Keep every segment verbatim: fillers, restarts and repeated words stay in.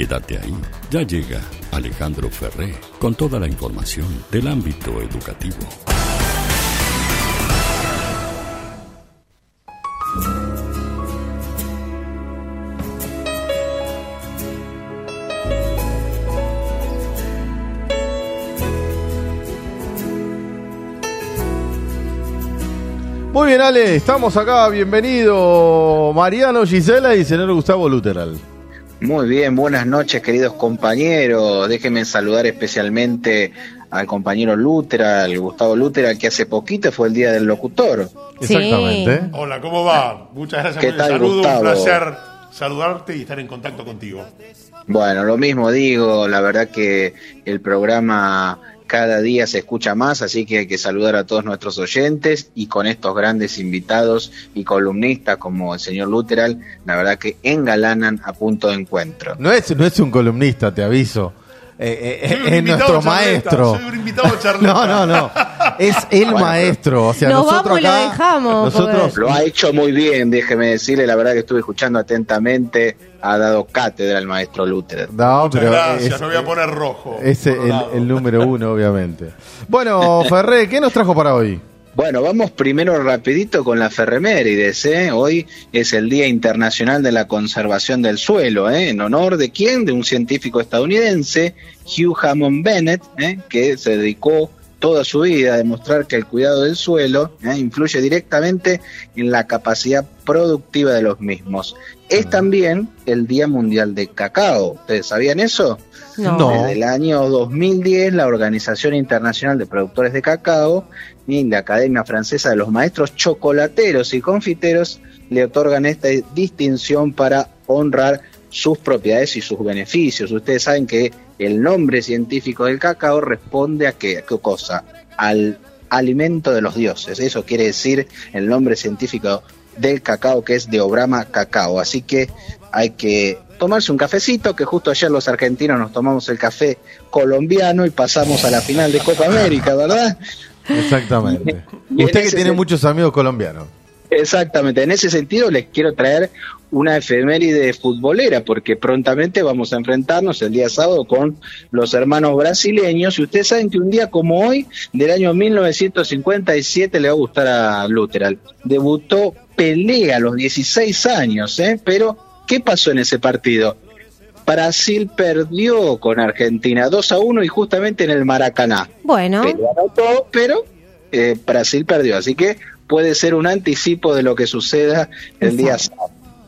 Quédate ahí. Ya llega Alejandro Ferré con toda la información del ámbito educativo. Muy bien, Ale, estamos acá. Bienvenido Mariano Gisela y señor Gustavo Luteral. Muy bien, buenas noches, queridos compañeros. Déjenme saludar especialmente al compañero Luteral, Gustavo Luteral, que hace poquito fue el Día del Locutor. Sí. Exactamente. Hola, ¿cómo va? Muchas gracias ¿Qué por el tal, saludo. Gustavo? Un placer saludarte y estar en contacto contigo. Bueno, lo mismo digo, la verdad que el programa cada día se escucha más, así que hay que saludar a todos nuestros oyentes y con estos grandes invitados y columnistas como el señor Luteral, la verdad que engalanan a Punto de Encuentro. No es, no es un columnista, te aviso. Eh, eh, Soy un es nuestro invitado charleta, maestro. Soy un invitado charleta. No, no, no. Es el Bueno, maestro. O sea, nos nosotros vamos y lo acá, dejamos, nosotros Lo ha hecho muy bien, déjeme decirle, la verdad que estuve escuchando atentamente, ha dado cátedra el maestro Luther. No, Muchas pero gracias, es, me voy a poner rojo. es el, colorado. el número uno, obviamente. Bueno, Ferré, ¿qué nos trajo para hoy? Bueno, vamos primero rapidito con la efemérides, ¿eh? Hoy es el Día Internacional de la Conservación del Suelo, ¿eh? ¿En honor de quién? De un científico estadounidense, Hugh Hammond Bennett, ¿eh? Que se dedicó toda su vida a demostrar que el cuidado del suelo ¿eh? influye directamente en la capacidad productiva de los mismos. Es también el Día Mundial del Cacao. ¿Ustedes sabían eso? No. No. Desde el año dos mil diez, la Organización Internacional de Productores de Cacao y la Academia Francesa de los Maestros Chocolateros y Confiteros le otorgan esta distinción para honrar sus propiedades y sus beneficios. Ustedes saben que el nombre científico del cacao responde a qué, a qué cosa, al alimento de los dioses. Eso quiere decir el nombre científico del cacao, que es Deobrama cacao. Así que hay que tomarse un cafecito, que justo ayer los argentinos nos tomamos el café colombiano y pasamos a la final de Copa América, ¿verdad? Exactamente. Y en Usted que ese tiene sen- muchos amigos colombianos. Exactamente, en ese sentido les quiero traer una efeméride futbolera, porque prontamente vamos a enfrentarnos el día sábado con los hermanos brasileños, y ustedes saben que un día como hoy, del año mil novecientos cincuenta y siete, le va a gustar a Luteral, debutó Pelé a los dieciséis años, ¿eh? Pero, ¿qué pasó en ese partido? Brasil perdió con Argentina dos a uno y justamente en el Maracaná. Bueno, Pelé anotó, pero eh, Brasil perdió, así que puede ser un anticipo de lo que suceda el día sábado.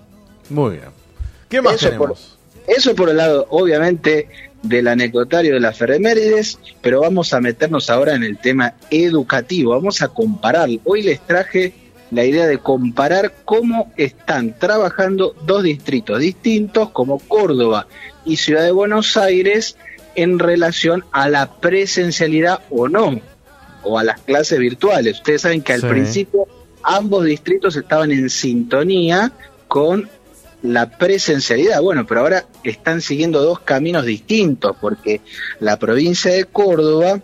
Muy bien. ¿Qué más Eso tenemos? por, eso por el lado, obviamente, del anecdotario de las efemérides, pero vamos a meternos ahora en el tema educativo. Vamos a comparar. Hoy les traje la idea de comparar cómo están trabajando dos distritos distintos, como Córdoba y Ciudad de Buenos Aires, en relación a la presencialidad o no, o a las clases virtuales. Ustedes saben que al Sí. principio ambos distritos estaban en sintonía con la presencialidad. Bueno, pero ahora están siguiendo dos caminos distintos, porque la provincia de Córdoba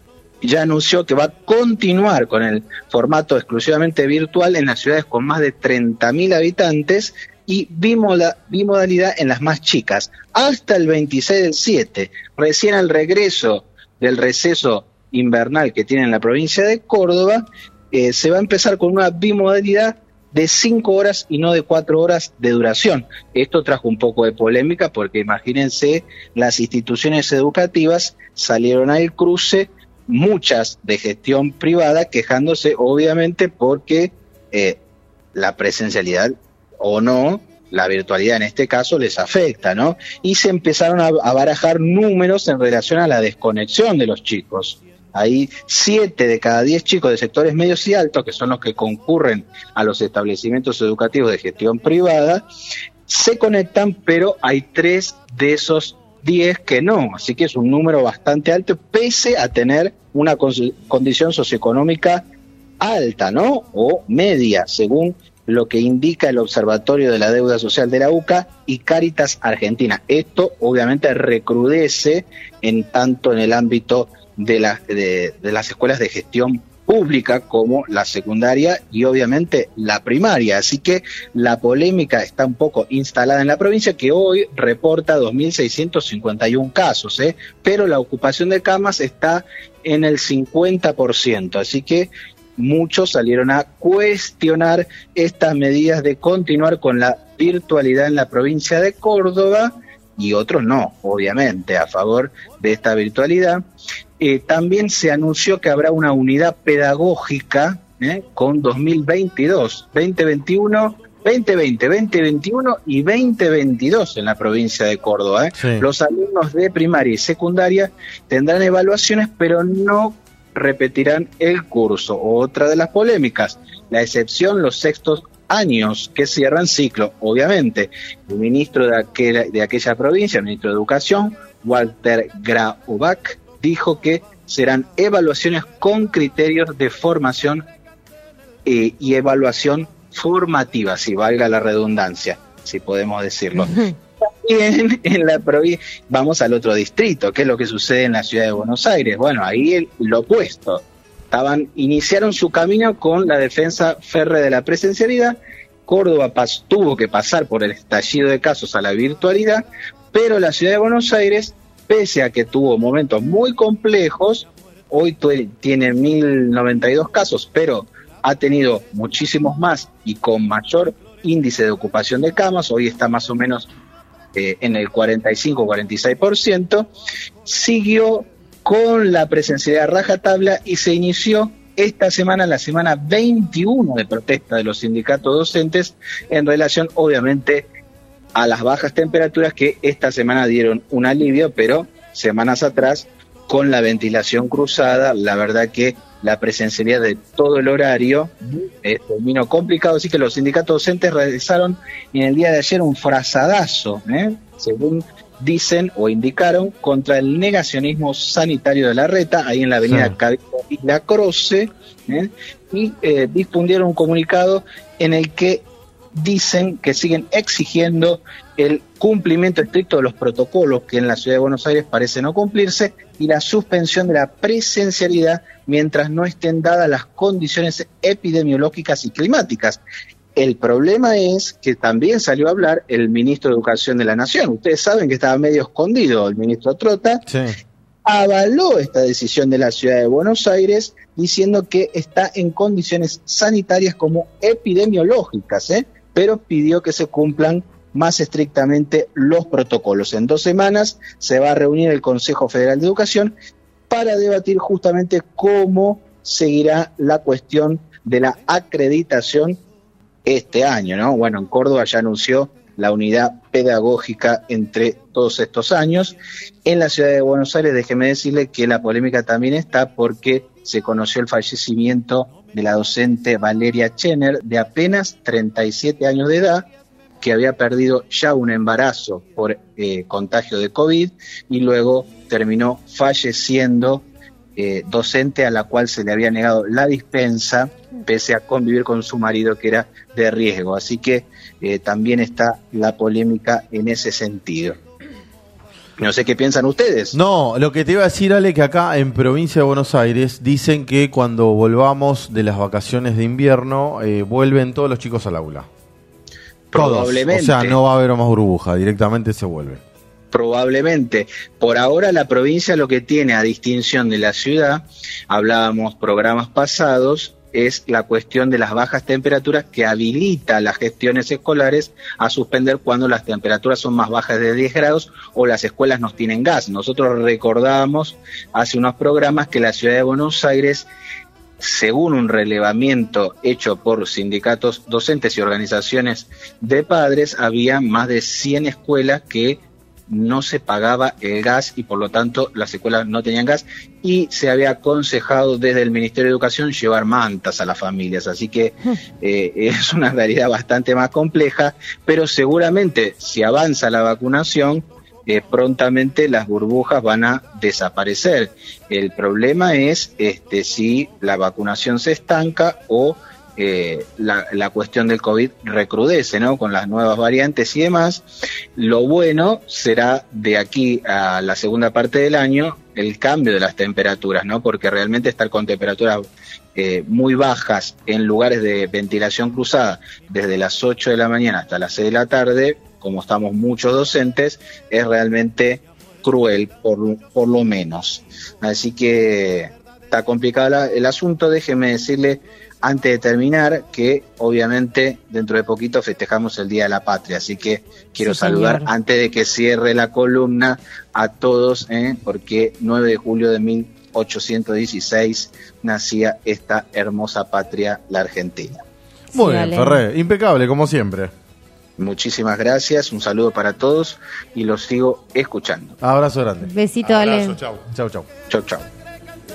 ya anunció que va a continuar con el formato exclusivamente virtual en las ciudades con más de treinta mil habitantes y bimoda- bimodalidad en las más chicas, hasta el veintiséis del siete. Recién al regreso del receso invernal que tiene en la provincia de Córdoba, eh, se va a empezar con una bimodalidad de cinco horas y no de cuatro horas de duración. Esto trajo un poco de polémica porque imagínense, las instituciones educativas salieron al cruce, muchas de gestión privada, quejándose obviamente porque eh, la presencialidad o no, la virtualidad en este caso, les afecta, ¿no? Y se empezaron a, a barajar números en relación a la desconexión de los chicos. Hay siete de cada diez chicos de sectores medios y altos, que son los que concurren a los establecimientos educativos de gestión privada, se conectan, pero hay tres de esos diez que no. Así que es un número bastante alto, pese a tener una cons- condición socioeconómica alta, ¿no? O media, según lo que indica el Observatorio de la Deuda Social de la U C A y Cáritas Argentina. Esto obviamente recrudece en tanto en el ámbito de, la, de, de las escuelas de gestión pública como la secundaria y obviamente la primaria. Así que la polémica está un poco instalada en la provincia, que hoy reporta dos mil seiscientos cincuenta y uno casos, ¿eh? Pero la ocupación de camas está en el cincuenta por ciento, así que muchos salieron a cuestionar estas medidas de continuar con la virtualidad en la provincia de Córdoba, y otros no, obviamente, a favor de esta virtualidad. Eh, también se anunció que habrá una unidad pedagógica eh, con dos mil veintidós, veinte veintiuno, veinte veinte, veinte veintiuno y veinte veintidós en la provincia de Córdoba. Eh. Sí. Los alumnos de primaria y secundaria tendrán evaluaciones, pero no repetirán el curso. Otra de las polémicas, la excepción, los sextos años que cierran ciclo. Obviamente, el ministro de aquella, de aquella provincia, el ministro de Educación, Walter Graubach, dijo que serán evaluaciones con criterios de formación eh, y evaluación formativa, si valga la redundancia, si podemos decirlo. También en la provincia, vamos al otro distrito, ¿qué es lo que sucede en la ciudad de Buenos Aires? Bueno, ahí el, lo opuesto. Estaban, iniciaron su camino con la defensa férrea de la presencialidad. Córdoba pas, tuvo que pasar por el estallido de casos a la virtualidad, pero la ciudad de Buenos Aires, pese a que tuvo momentos muy complejos, hoy tu, tiene mil noventa y dos casos, pero ha tenido muchísimos más y con mayor índice de ocupación de camas. Hoy está más o menos eh, en el cuarenta y cinco cuarenta y seis por ciento. Siguió con la presencialidad rajatabla y se inició esta semana, la semana veintiuno de protesta de los sindicatos docentes, en relación, obviamente, a las bajas temperaturas que esta semana dieron un alivio, pero semanas atrás, con la ventilación cruzada, la verdad que la presencialidad de todo el horario eh, terminó complicado, así que los sindicatos docentes realizaron en el día de ayer un frazadazo, ¿eh? según dicen o indicaron, contra el negacionismo sanitario de Larreta, ahí en la avenida sí. Cabildo y La Croce, ¿eh? y eh, difundieron un comunicado en el que dicen que siguen exigiendo el cumplimiento estricto de los protocolos que en la ciudad de Buenos Aires parece no cumplirse, y la suspensión de la presencialidad mientras no estén dadas las condiciones epidemiológicas y climáticas. El problema es que también salió a hablar el ministro de Educación de la Nación. Ustedes saben que estaba medio escondido el ministro Trota. Sí. Avaló esta decisión de la ciudad de Buenos Aires diciendo que está en condiciones sanitarias como epidemiológicas, ¿eh? pero pidió que se cumplan más estrictamente los protocolos. En dos semanas se va a reunir el Consejo Federal de Educación para debatir justamente cómo seguirá la cuestión de la acreditación este año, ¿no? Bueno, en Córdoba ya anunció la unidad pedagógica entre todos estos años. En la ciudad de Buenos Aires, déjeme decirle que la polémica también está porque se conoció el fallecimiento de la docente Valeria Chener, de apenas treinta y siete años de edad, que había perdido ya un embarazo por eh, contagio de COVID y luego terminó falleciendo, eh, docente a la cual se le había negado la dispensa, pese a convivir con su marido, que era de riesgo. Así que eh, también está la polémica en ese sentido. No sé qué piensan ustedes. No, lo que te iba a decir, Ale, que acá en provincia de Buenos Aires dicen que cuando volvamos de las vacaciones de invierno, eh, vuelven todos los chicos al aula. Probablemente. Todos. O sea, no va a haber más burbuja, directamente se vuelve. Probablemente. Por ahora la provincia lo que tiene, a distinción de la ciudad, hablábamos programas pasados, es la cuestión de las bajas temperaturas que habilita las gestiones escolares a suspender cuando las temperaturas son más bajas de diez grados o las escuelas no tienen gas. Nosotros recordábamos hace unos programas que la ciudad de Buenos Aires, según un relevamiento hecho por sindicatos docentes y organizaciones de padres, había más de cien escuelas que no se pagaba el gas y por lo tanto las escuelas no tenían gas, y se había aconsejado desde el Ministerio de Educación llevar mantas a las familias, así que eh, es una realidad bastante más compleja, pero seguramente si avanza la vacunación, eh, prontamente las burbujas van a desaparecer. El problema es este, si la vacunación se estanca o Eh, la, la cuestión del COVID recrudece, ¿no? Con las nuevas variantes y demás. Lo bueno será de aquí a la segunda parte del año el cambio de las temperaturas, ¿no? Porque realmente estar con temperaturas eh, muy bajas en lugares de ventilación cruzada desde las ocho de la mañana hasta las seis de la tarde, como estamos muchos docentes, es realmente cruel, por, por lo menos. Así que está complicado la, el asunto. Déjeme decirle, antes de terminar, que obviamente dentro de poquito festejamos el Día de la Patria, así que quiero Sí, saludar, señor. antes de que cierre la columna, a todos, ¿eh? porque nueve de julio de mil ochocientos dieciséis nacía esta hermosa patria, la Argentina. Muy Sí, bien, Ale. Ferré. Impecable, como siempre. Muchísimas gracias, un saludo para todos y los sigo escuchando. Abrazo grande. Besito, Ale. Abrazo, chau. Chau, chau. Chau, chau.